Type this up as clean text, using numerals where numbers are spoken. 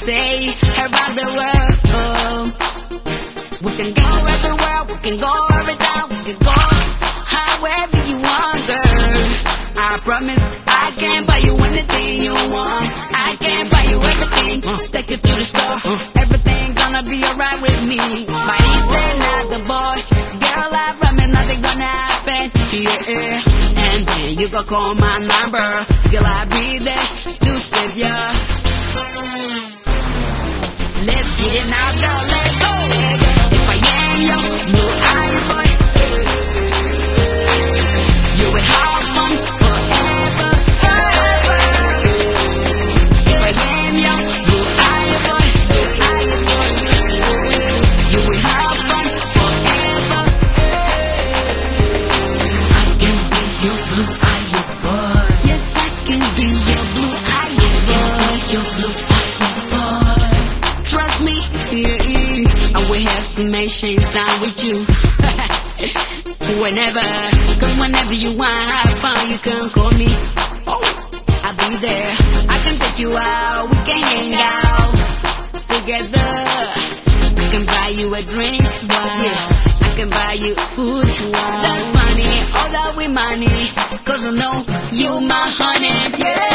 say around the world. We can go everywhere, we can go every time, we can go however you want, girl. I promise I can buy you anything you want. I can buy you everything, take you to the store. Everything gonna be alright with me. But if they're not the boy, girl, I promise nothing gonna happen. Yeah, and then you go call my number, girl, I'll be there to save ya. Let's get it now, girl, let's go. If I am your new boy, you will have fun forever, forever. If I am your new boy, you will have fun forever. I can be your blue-eyed boy. Yes, I can be your blue-eyed boy. Your blue-eyed boy. Trust me, yeah, I will have some machines down with you. Whenever you want to have fun, you can call me. Oh, I'll be there. I can take you out, we can hang out together. I can buy you a drink, yeah. I can buy you food, that's funny. All that with money, 'cause I know you my honey, yeah.